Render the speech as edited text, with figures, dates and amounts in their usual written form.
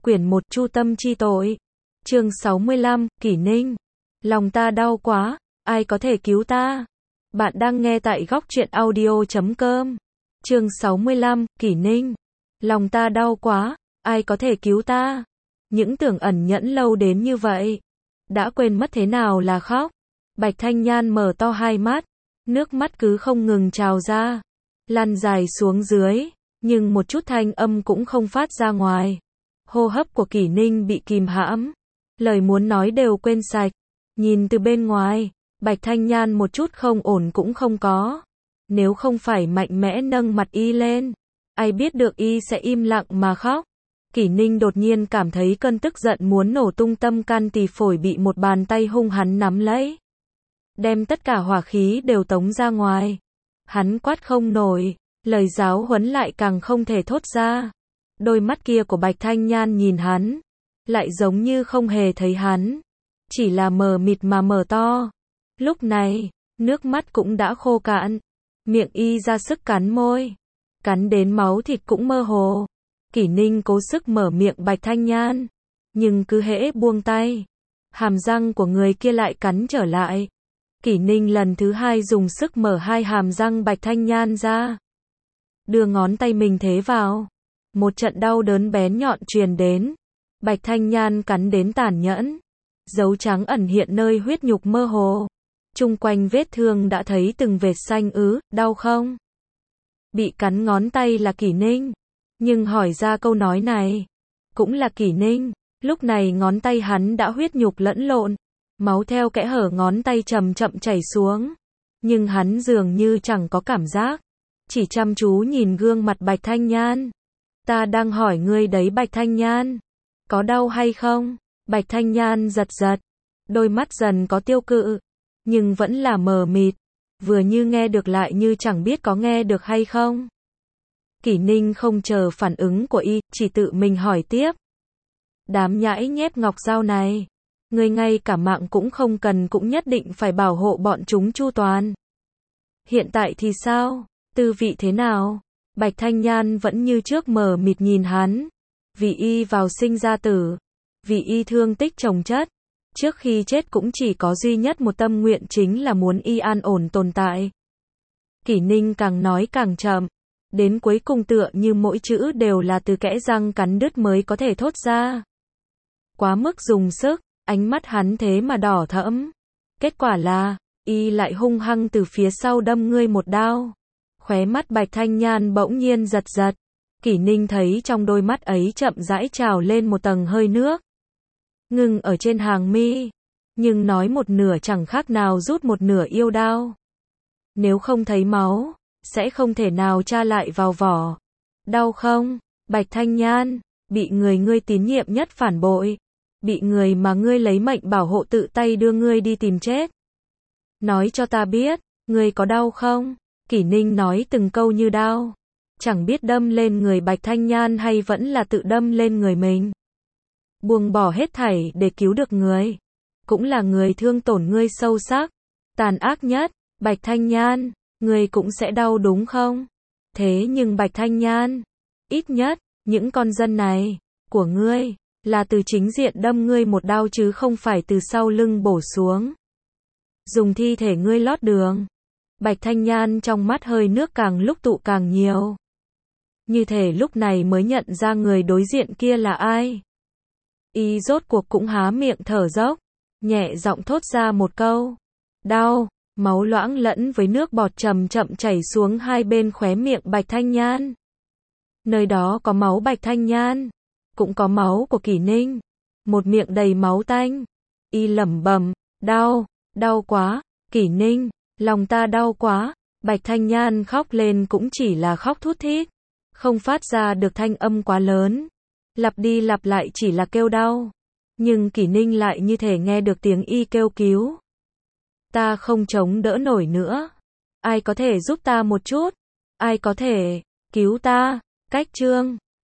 Quyển 1 Chu tâm chi tội. Chương 65, Kỷ Ninh. Lòng ta đau quá, ai có thể cứu ta? Bạn đang nghe tại góc truyện audio.com. Chương 65, Kỷ Ninh. Lòng ta đau quá, ai có thể cứu ta? Những tưởng ẩn nhẫn lâu đến như vậy, đã quên mất thế nào là khóc. Bạch Thanh Nhan mở to hai mắt, nước mắt cứ không ngừng trào ra, lăn dài xuống dưới, nhưng một chút thanh âm cũng không phát ra ngoài. Hô hấp của Kỷ Ninh bị kìm hãm, lời muốn nói đều quên sạch. Nhìn từ bên ngoài, Bạch Thanh Nhan một chút không ổn cũng không có. Nếu không phải mạnh mẽ nâng mặt y lên, ai biết được y sẽ im lặng mà khóc. Kỷ Ninh đột nhiên cảm thấy cơn tức giận muốn nổ tung tâm can tỳ phổi bị một bàn tay hung hắn nắm lấy, đem tất cả hỏa khí đều tống ra ngoài. Hắn quát không nổi, lời giáo huấn lại càng không thể thốt ra. Đôi mắt kia của Bạch Thanh Nhan nhìn hắn, lại giống như không hề thấy hắn, chỉ là mờ mịt mà mở to. Lúc này, nước mắt cũng đã khô cạn, miệng y ra sức cắn môi, cắn đến máu thịt cũng mơ hồ. Kỷ Ninh cố sức mở miệng Bạch Thanh Nhan, nhưng cứ hễ buông tay, hàm răng của người kia lại cắn trở lại. Kỷ Ninh lần thứ hai dùng sức mở hai hàm răng Bạch Thanh Nhan ra, đưa ngón tay mình thế vào. Một trận đau đớn bén nhọn truyền đến, Bạch Thanh Nhan cắn đến tàn nhẫn, dấu trắng ẩn hiện nơi huyết nhục mơ hồ. Chung quanh vết thương đã thấy từng vệt xanh ứ, đau không? Bị cắn ngón tay là Kỷ Ninh, nhưng hỏi ra câu nói này, cũng là Kỷ Ninh. Lúc này ngón tay hắn đã huyết nhục lẫn lộn, máu theo kẽ hở ngón tay chậm chậm chảy xuống, nhưng hắn dường như chẳng có cảm giác, chỉ chăm chú nhìn gương mặt Bạch Thanh Nhan. Ta đang hỏi ngươi đấy Bạch Thanh Nhan, có đau hay không? Bạch Thanh Nhan giật giật, đôi mắt dần có tiêu cự, nhưng vẫn là mờ mịt, vừa như nghe được lại như chẳng biết có nghe được hay không. Kỷ Ninh không chờ phản ứng của y, chỉ tự mình hỏi tiếp. Đám nhãi nhép ngọc dao này, ngươi ngay cả mạng cũng không cần cũng nhất định phải bảo hộ bọn chúng chu toàn. Hiện tại thì sao? Tư vị thế nào? Bạch Thanh Nhan vẫn như trước mờ mịt nhìn hắn. Vì y vào sinh ra tử, vì y thương tích chồng chất, trước khi chết cũng chỉ có duy nhất một tâm nguyện, chính là muốn y an ổn tồn tại. Kỷ Ninh càng nói càng chậm, đến cuối cùng tựa như mỗi chữ đều là từ kẽ răng cắn đứt mới có thể thốt ra. Quá mức dùng sức, ánh mắt hắn thế mà đỏ thẫm. Kết quả là, y lại hung hăng từ phía sau đâm ngươi một đao. Khóe mắt Bạch Thanh Nhan bỗng nhiên giật giật. Kỷ Ninh thấy trong đôi mắt ấy chậm rãi trào lên một tầng hơi nước, ngừng ở trên hàng mi, nhưng nói một nửa chẳng khác nào rút một nửa yêu đao. Nếu không thấy máu, sẽ không thể nào tra lại vào vỏ. Đau không? Bạch Thanh Nhan, bị người ngươi tín nhiệm nhất phản bội, bị người mà ngươi lấy mệnh bảo hộ tự tay đưa ngươi đi tìm chết. Nói cho ta biết, ngươi có đau không? Kỷ Ninh nói từng câu như đao, chẳng biết đâm lên người Bạch Thanh Nhan hay vẫn là tự đâm lên người mình. Buông bỏ hết thảy để cứu được người, cũng là người thương tổn ngươi sâu sắc, tàn ác nhất. Bạch Thanh Nhan, ngươi cũng sẽ đau đúng không? Thế nhưng Bạch Thanh Nhan, ít nhất, những con dân này, của ngươi, là từ chính diện đâm ngươi một đao chứ không phải từ sau lưng bổ xuống. Dùng thi thể ngươi lót đường. Bạch Thanh Nhan trong mắt hơi nước càng lúc tụ càng nhiều. Như thể lúc này mới nhận ra người đối diện kia là ai. Y rốt cuộc cũng há miệng thở dốc, nhẹ giọng thốt ra một câu. Đau. Máu loãng lẫn với nước bọt chậm chậm chảy xuống hai bên khóe miệng Bạch Thanh Nhan. Nơi đó có máu Bạch Thanh Nhan, cũng có máu của Kỷ Ninh. Một miệng đầy máu tanh. Y lẩm bẩm, đau, đau quá, Kỷ Ninh, lòng ta đau quá. Bạch Thanh Nhan khóc lên cũng chỉ là khóc thút thít, không phát ra được thanh âm quá lớn, lặp đi lặp lại chỉ là kêu đau. Nhưng Kỷ Ninh lại như thể nghe được tiếng y kêu cứu. Ta không chống đỡ nổi nữa. Ai có thể giúp ta một chút? Ai có thể cứu ta? Cách chương